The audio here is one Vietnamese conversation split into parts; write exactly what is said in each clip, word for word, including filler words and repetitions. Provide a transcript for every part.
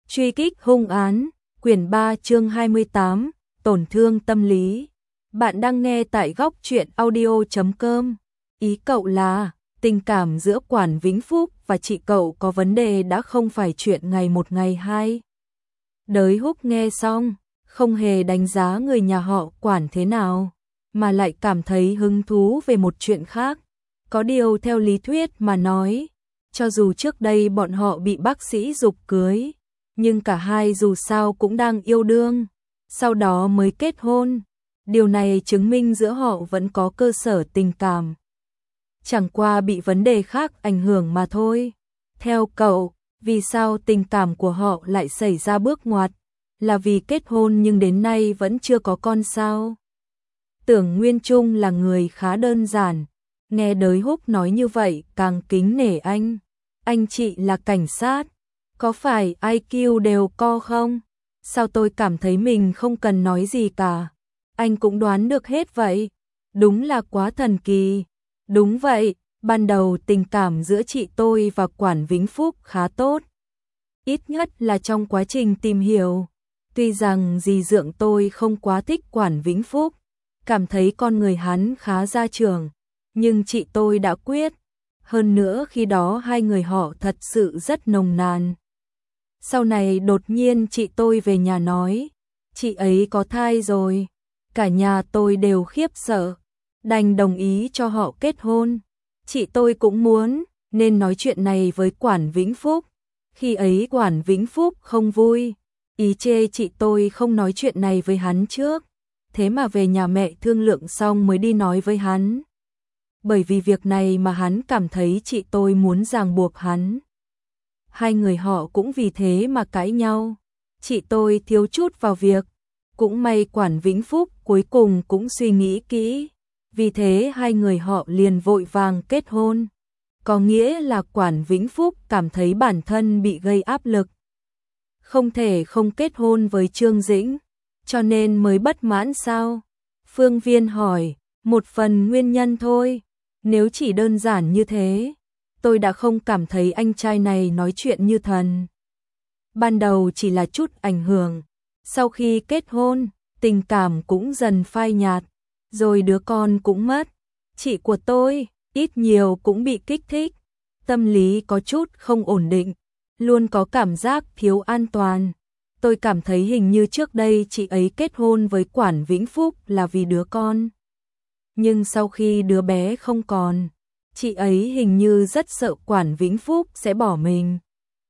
Truy kích hung án, quyển ba chương hai mươi tám, tổn thương tâm lý. Bạn đang nghe tại góc truyện audio chấm com. Ý cậu là, tình cảm giữa Quản Vĩnh Phúc và chị cậu có vấn đề đã không phải chuyện ngày một ngày hai. Đới Húc nghe xong, không hề đánh giá người nhà họ Quản thế nào, mà lại cảm thấy hứng thú về một chuyện khác. Có điều theo lý thuyết mà nói, cho dù trước đây bọn họ bị bác sĩ giục cưới, nhưng cả hai dù sao cũng đang yêu đương, sau đó mới kết hôn. Điều này chứng minh giữa họ vẫn có cơ sở tình cảm. Chẳng qua bị vấn đề khác ảnh hưởng mà thôi. Theo cậu, vì sao tình cảm của họ lại xảy ra bước ngoặt? Là vì kết hôn nhưng đến nay vẫn chưa có con sao? Tưởng Nguyên Trung là người khá đơn giản. Nghe Đới Húc nói như vậy càng kính nể anh. Anh chị là cảnh sát. Có phải i kiu đều co không? Sao tôi cảm thấy mình không cần nói gì cả? Anh cũng đoán được hết vậy. Đúng là quá thần kỳ. Đúng vậy, ban đầu tình cảm giữa chị tôi và Quản Vĩnh Phúc khá tốt. Ít nhất là trong quá trình tìm hiểu. Tuy rằng dì dượng tôi không quá thích Quản Vĩnh Phúc, cảm thấy con người hắn khá gia trưởng, nhưng chị tôi đã quyết. Hơn nữa khi đó hai người họ thật sự rất nồng nàn. Sau này đột nhiên chị tôi về nhà nói, chị ấy có thai rồi. Cả nhà tôi đều khiếp sợ, đành đồng ý cho họ kết hôn. Chị tôi cũng muốn, nên nói chuyện này với Quản Vĩnh Phúc. Khi ấy Quản Vĩnh Phúc không vui, ý chê chị tôi không nói chuyện này với hắn trước. Thế mà về nhà mẹ thương lượng xong mới đi nói với hắn. Bởi vì việc này mà hắn cảm thấy chị tôi muốn ràng buộc hắn. Hai người họ cũng vì thế mà cãi nhau. Chị tôi thiếu chút vào việc. Cũng may Quản Vĩnh Phúc cuối cùng cũng suy nghĩ kỹ. Vì thế hai người họ liền vội vàng kết hôn. Có nghĩa là Quản Vĩnh Phúc cảm thấy bản thân bị gây áp lực. Không thể không kết hôn với Trương Dĩnh, cho nên mới bất mãn sao? Phương Viên hỏi, một phần nguyên nhân thôi. Nếu chỉ đơn giản như thế, tôi đã không cảm thấy anh trai này nói chuyện như thần. Ban đầu chỉ là chút ảnh hưởng. Sau khi kết hôn, tình cảm cũng dần phai nhạt, rồi đứa con cũng mất. Chị của tôi, ít nhiều cũng bị kích thích, tâm lý có chút không ổn định, luôn có cảm giác thiếu an toàn. Tôi cảm thấy hình như trước đây chị ấy kết hôn với Quản Vĩnh Phúc là vì đứa con. Nhưng sau khi đứa bé không còn, chị ấy hình như rất sợ Quản Vĩnh Phúc sẽ bỏ mình.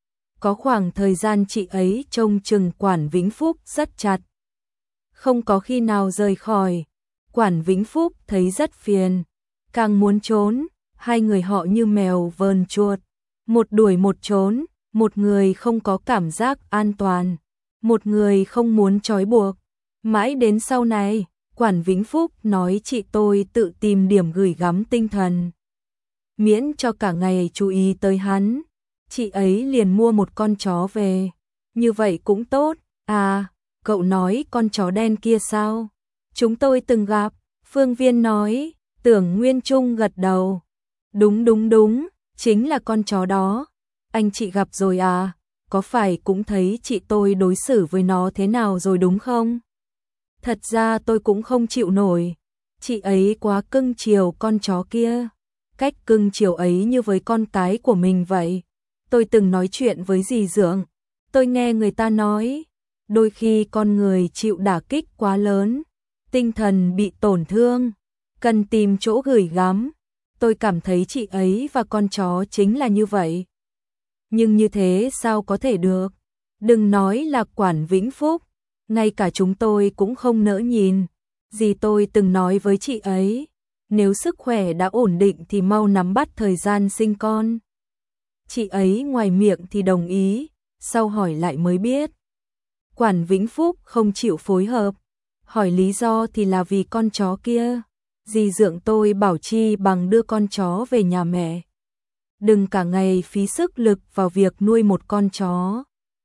Có khoảng thời gian chị ấy trông chừng Quản Vĩnh Phúc rất chặt. Không có khi nào rời khỏi. Quản Vĩnh Phúc thấy rất phiền, càng muốn trốn. Hai người họ như mèo vờn chuột, một đuổi một trốn. Một người không có cảm giác an toàn, một người không muốn trói buộc. Mãi đến sau này, Quản Vĩnh Phúc nói chị tôi tự tìm điểm gửi gắm tinh thần. Miễn cho cả ngày chú ý tới hắn, chị ấy liền mua một con chó về. Như vậy cũng tốt. À, cậu nói con chó đen kia sao? Chúng tôi từng gặp. Phương Viên nói. Tưởng Nguyên Trung gật đầu. Đúng đúng đúng, chính là con chó đó. Anh chị gặp rồi à? Có phải cũng thấy chị tôi đối xử với nó thế nào rồi đúng không? Thật ra tôi cũng không chịu nổi. Chị ấy quá cưng chiều con chó kia. Cách cưng chiều ấy như với con cái của mình vậy. Tôi từng nói chuyện với dì dượng. Tôi nghe người ta nói, đôi khi con người chịu đả kích quá lớn, tinh thần bị tổn thương, cần tìm chỗ gửi gắm. Tôi cảm thấy chị ấy và con chó chính là như vậy. Nhưng như thế sao có thể được? Đừng nói là Quản Vĩnh Phúc, ngay cả chúng tôi cũng không nỡ nhìn. Dì tôi từng nói với chị ấy, nếu sức khỏe đã ổn định thì mau nắm bắt thời gian sinh con. Chị ấy ngoài miệng thì đồng ý, sau hỏi lại mới biết. Quản Vĩnh Phúc không chịu phối hợp, hỏi lý do thì là vì con chó kia. Dì dượng tôi bảo chi bằng đưa con chó về nhà mẹ. Đừng cả ngày phí sức lực vào việc nuôi một con chó.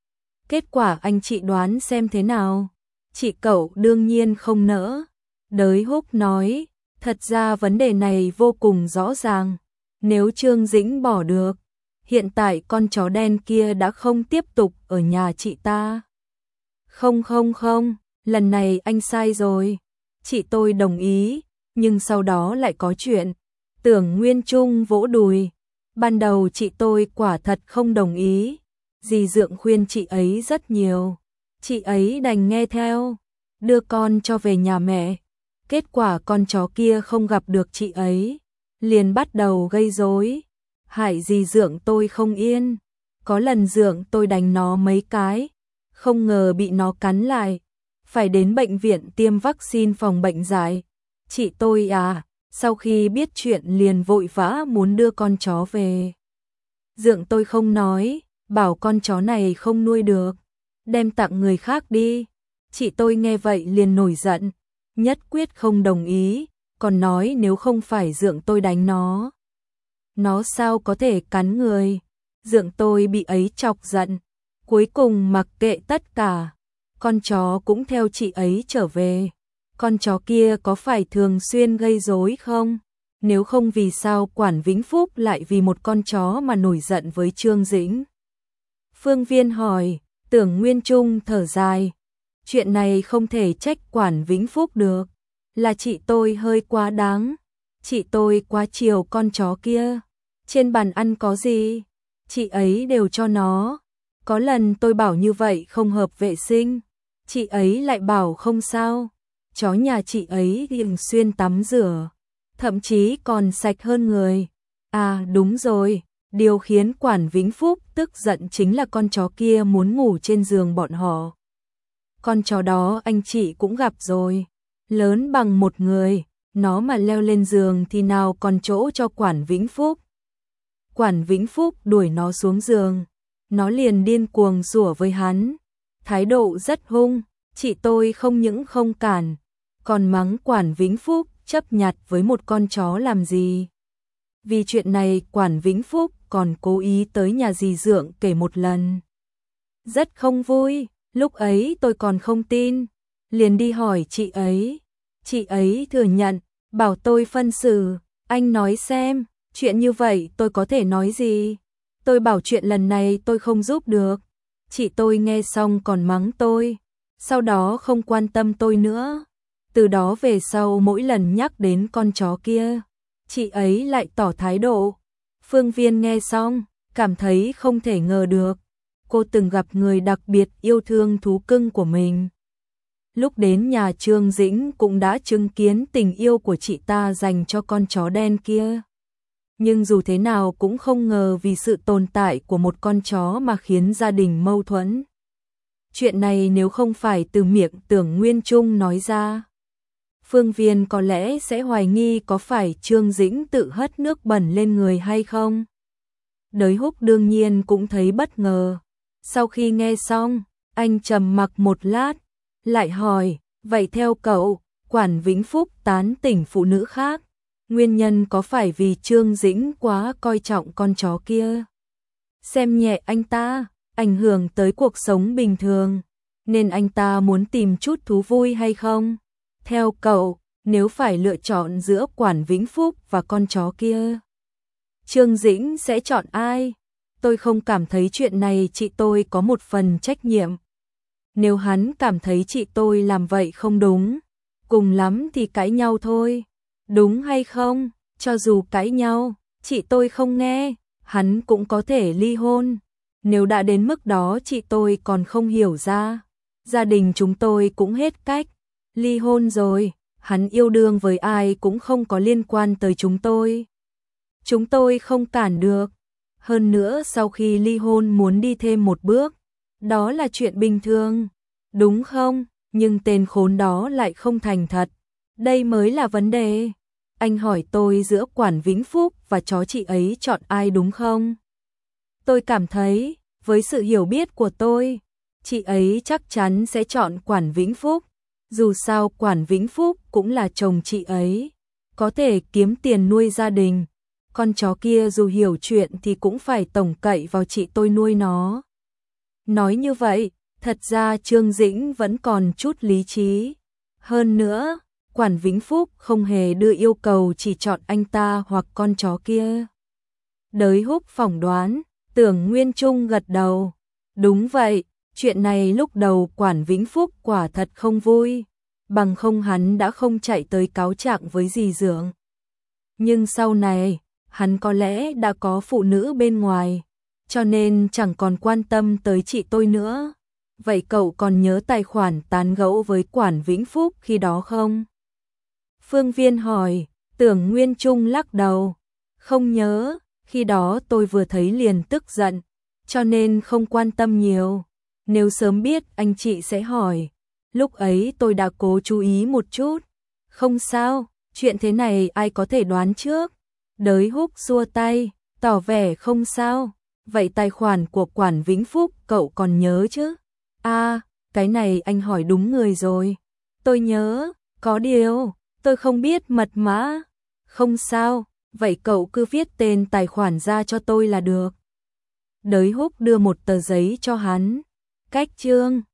Kết quả anh chị đoán xem thế nào? Chị cậu đương nhiên không nỡ. Đới Húc nói, thật ra vấn đề này vô cùng rõ ràng. Nếu Trương Dĩnh bỏ được, hiện tại con chó đen kia đã không tiếp tục ở nhà chị ta. Không không không, lần này anh sai rồi. Chị tôi đồng ý, nhưng sau đó lại có chuyện. Tưởng Nguyên Trung vỗ đùi. Ban đầu chị tôi quả thật không đồng ý. Dì Dượng khuyên chị ấy rất nhiều. Chị ấy đành nghe theo, đưa con cho về nhà mẹ. Kết quả con chó kia không gặp được chị ấy, liền bắt đầu gây rối, hại dì Dượng tôi không yên. Có lần Dượng tôi đánh nó mấy cái, không ngờ bị nó cắn lại, phải đến bệnh viện tiêm vaccine phòng bệnh dại. Chị tôi à, sau khi biết chuyện liền vội vã muốn đưa con chó về. Dượng tôi không nói, bảo con chó này không nuôi được, đem tặng người khác đi. Chị tôi nghe vậy liền nổi giận, nhất quyết không đồng ý, còn nói nếu không phải Dượng tôi đánh nó, nó sao có thể cắn người. Dượng tôi bị ấy chọc giận, cuối cùng mặc kệ tất cả, con chó cũng theo chị ấy trở về. Con chó kia có phải thường xuyên gây rối không? Nếu không vì sao Quản Vĩnh Phúc lại vì một con chó mà nổi giận với Trương Dĩnh? Phương Viên hỏi. Tưởng Nguyên Trung thở dài. Chuyện này không thể trách Quản Vĩnh Phúc được, là chị tôi hơi quá đáng. Chị tôi quá chiều con chó kia. Trên bàn ăn có gì, chị ấy đều cho nó. Có lần tôi bảo như vậy không hợp vệ sinh, chị ấy lại bảo không sao. Chó nhà chị ấy thường xuyên tắm rửa, thậm chí còn sạch hơn người. À đúng rồi, điều khiến Quản Vĩnh Phúc tức giận chính là con chó kia muốn ngủ trên giường bọn họ. Con chó đó anh chị cũng gặp rồi, lớn bằng một người, nó mà leo lên giường thì nào còn chỗ cho Quản Vĩnh Phúc. Quản Vĩnh Phúc đuổi nó xuống giường, nó liền điên cuồng sủa với hắn, thái độ rất hung. Chị tôi không những không cản, còn mắng Quản Vĩnh Phúc chấp nhặt với một con chó làm gì. Vì chuyện này Quản Vĩnh Phúc còn cố ý tới nhà dì Dượng kể một lần. Rất không vui, lúc ấy tôi còn không tin, liền đi hỏi chị ấy. Chị ấy thừa nhận, bảo tôi phân xử. Anh nói xem, chuyện như vậy tôi có thể nói gì? Tôi bảo chuyện lần này tôi không giúp được. Chị tôi nghe xong còn mắng tôi, sau đó không quan tâm tôi nữa. Từ đó về sau mỗi lần nhắc đến con chó kia, chị ấy lại tỏ thái độ. Phương Viên nghe xong, cảm thấy không thể ngờ được. Cô từng gặp người đặc biệt yêu thương thú cưng của mình. Lúc đến nhà Trương Dĩnh cũng đã chứng kiến tình yêu của chị ta dành cho con chó đen kia. Nhưng dù thế nào cũng không ngờ vì sự tồn tại của một con chó mà khiến gia đình mâu thuẫn. Chuyện này nếu không phải từ miệng Tưởng Nguyên Trung nói ra, Phương Viên có lẽ sẽ hoài nghi có phải Trương Dĩnh tự hất nước bẩn lên người hay không. Đới Húc đương nhiên cũng thấy bất ngờ. Sau khi nghe xong, anh trầm mặc một lát, lại hỏi, vậy theo cậu, Quản Vĩnh Phúc tán tỉnh phụ nữ khác, nguyên nhân có phải vì Trương Dĩnh quá coi trọng con chó kia, xem nhẹ anh ta, ảnh hưởng tới cuộc sống bình thường, nên anh ta muốn tìm chút thú vui hay không? Theo cậu, nếu phải lựa chọn giữa Quản Vĩnh Phúc và con chó kia, Trương Dĩnh sẽ chọn ai? Tôi không cảm thấy chuyện này chị tôi có một phần trách nhiệm. Nếu hắn cảm thấy chị tôi làm vậy không đúng, cùng lắm thì cãi nhau thôi. Đúng hay không? Cho dù cãi nhau, chị tôi không nghe, hắn cũng có thể ly hôn. Nếu đã đến mức đó chị tôi còn không hiểu ra, gia đình chúng tôi cũng hết cách. Ly hôn rồi, hắn yêu đương với ai cũng không có liên quan tới chúng tôi. Chúng tôi không cản được. Hơn nữa sau khi ly hôn muốn đi thêm một bước, đó là chuyện bình thường, đúng không? Nhưng tên khốn đó lại không thành thật. Đây mới là vấn đề. Anh hỏi tôi giữa Quản Vĩnh Phúc và chó chị ấy chọn ai đúng không? Tôi cảm thấy, với sự hiểu biết của tôi, chị ấy chắc chắn sẽ chọn Quản Vĩnh Phúc. Dù sao Quản Vĩnh Phúc cũng là chồng chị ấy, có thể kiếm tiền nuôi gia đình. Con chó kia dù hiểu chuyện thì cũng phải tổng cậy vào chị tôi nuôi nó. Nói như vậy, thật ra Trương Dĩnh vẫn còn chút lý trí. Hơn nữa, Quản Vĩnh Phúc không hề đưa yêu cầu chỉ chọn anh ta hoặc con chó kia. Đới Húc phỏng đoán, Tưởng Nguyên Trung gật đầu. Đúng vậy, chuyện này lúc đầu Quản Vĩnh Phúc quả thật không vui, bằng không hắn đã không chạy tới cáo trạng với dì Dượng. Nhưng sau này, hắn có lẽ đã có phụ nữ bên ngoài, cho nên chẳng còn quan tâm tới chị tôi nữa. Vậy cậu còn nhớ tài khoản tán gẫu với Quản Vĩnh Phúc khi đó không? Phương Viên hỏi. Tưởng Nguyên Trung lắc đầu. Không nhớ, khi đó tôi vừa thấy liền tức giận, cho nên không quan tâm nhiều. Nếu sớm biết anh chị sẽ hỏi, lúc ấy tôi đã cố chú ý một chút. Không sao, chuyện thế này ai có thể đoán trước. Đới Húc xua tay, tỏ vẻ không sao. Vậy tài khoản của Quản Vĩnh Phúc cậu còn nhớ chứ? À, cái này anh hỏi đúng người rồi. Tôi nhớ, có điều, tôi không biết mật mã. Không sao, vậy cậu cứ viết tên tài khoản ra cho tôi là được. Đới Húc đưa một tờ giấy cho hắn. Cách chương